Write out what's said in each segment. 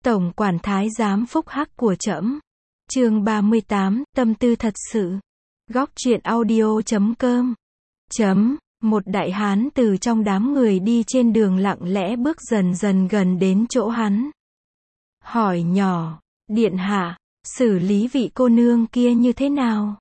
Tổng quản thái giám phúc hắc của trẫm. Chương 38, tâm tư thật sự. Góc truyện audio.com. Một đại hán từ trong đám người đi trên đường lặng lẽ bước dần dần gần đến chỗ hắn. Hỏi nhỏ, điện hạ, xử lý vị cô nương kia như thế nào?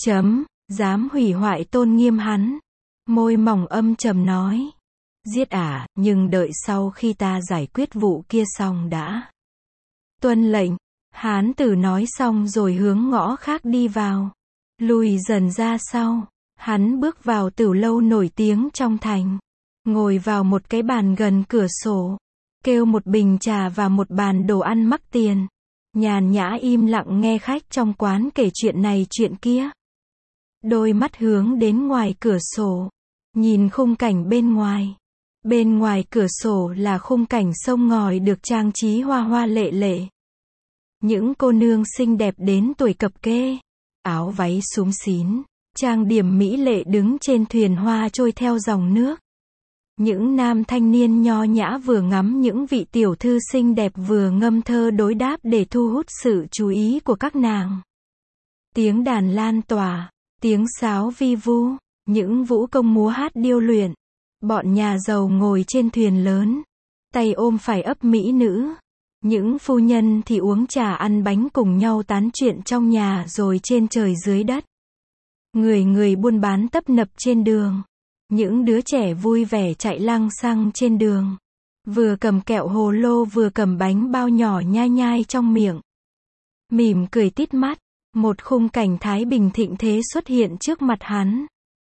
Dám hủy hoại tôn nghiêm hắn. Môi mỏng âm trầm nói. Giết nhưng đợi sau khi ta giải quyết vụ kia xong đã. Tuân lệnh. Hán tử nói xong rồi hướng ngõ khác đi vào. Lùi dần ra sau. Hắn bước vào tửu lâu nổi tiếng trong thành. Ngồi vào một cái bàn gần cửa sổ. Kêu một bình trà và một bàn đồ ăn mắc tiền. Nhàn nhã im lặng nghe khách trong quán kể chuyện này chuyện kia. Đôi mắt hướng đến ngoài cửa sổ. Nhìn khung cảnh bên ngoài. Bên ngoài cửa sổ là khung cảnh sông ngòi được trang trí hoa hoa lệ lệ. Những cô nương xinh đẹp đến tuổi cập kê. Áo váy xúm xín. Trang điểm mỹ lệ đứng trên thuyền hoa trôi theo dòng nước. Những nam thanh niên nho nhã vừa ngắm những vị tiểu thư xinh đẹp vừa ngâm thơ đối đáp để thu hút sự chú ý của các nàng. Tiếng đàn lan tỏa, tiếng sáo vi vu, những vũ công múa hát điêu luyện. Bọn nhà giàu ngồi trên thuyền lớn, tay ôm phải ấp mỹ nữ. Những phu nhân thì uống trà ăn bánh cùng nhau tán chuyện trong nhà rồi trên trời dưới đất. Người buôn bán tấp nập trên đường. Những đứa trẻ vui vẻ chạy lăng xăng trên đường. Vừa cầm kẹo hồ lô vừa cầm bánh bao nhỏ nhai nhai trong miệng. Mỉm cười tít mắt. Một khung cảnh thái bình thịnh thế xuất hiện trước mặt hắn.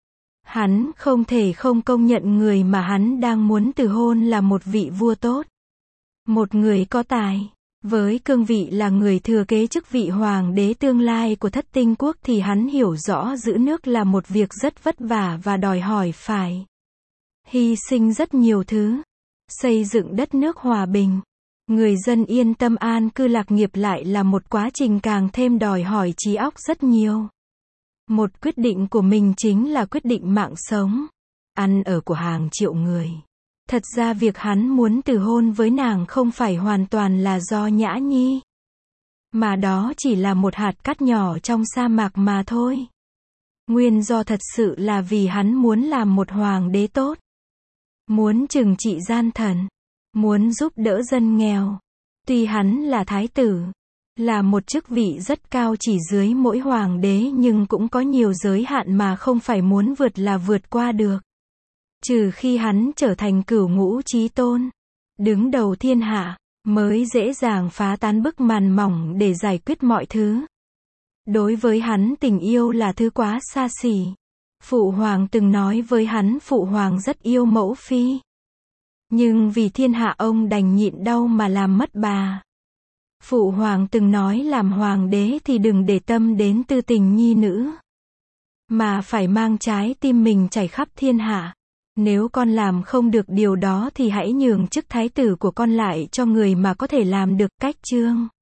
Hắn không thể không công nhận người mà hắn đang muốn từ hôn là một vị vua tốt. Một người có tài. Với cương vị là người thừa kế chức vị hoàng đế tương lai của Thất Tinh quốc thì hắn hiểu rõ giữ nước là một việc rất vất vả và đòi hỏi phải hy sinh rất nhiều thứ. Xây dựng đất nước hòa bình, người dân yên tâm an cư lạc nghiệp lại là một quá trình càng thêm đòi hỏi trí óc rất nhiều. Một quyết định của mình chính là quyết định mạng sống, ăn ở của hàng triệu người. Thật ra việc hắn muốn từ hôn với nàng không phải hoàn toàn là do Nhã Nhi, mà đó chỉ là một hạt cát nhỏ trong sa mạc mà thôi. Nguyên do thật sự là vì hắn muốn làm một hoàng đế tốt, muốn trừng trị gian thần, muốn giúp đỡ dân nghèo. Tuy hắn là thái tử, là một chức vị rất cao chỉ dưới mỗi hoàng đế nhưng cũng có nhiều giới hạn mà không phải muốn vượt là vượt qua được. Trừ khi hắn trở thành cửu ngũ chí tôn, đứng đầu thiên hạ, mới dễ dàng phá tan bức màn mỏng để giải quyết mọi thứ. Đối với hắn tình yêu là thứ quá xa xỉ. Phụ hoàng từng nói với hắn phụ hoàng rất yêu mẫu phi. Nhưng vì thiên hạ ông đành nhịn đau mà làm mất bà. Phụ hoàng từng nói làm hoàng đế thì đừng để tâm đến tư tình nhi nữ, mà phải mang trái tim mình trải khắp thiên hạ. Nếu con làm không được điều đó thì hãy nhường chức thái tử của con lại cho người mà có thể làm được. Cách chương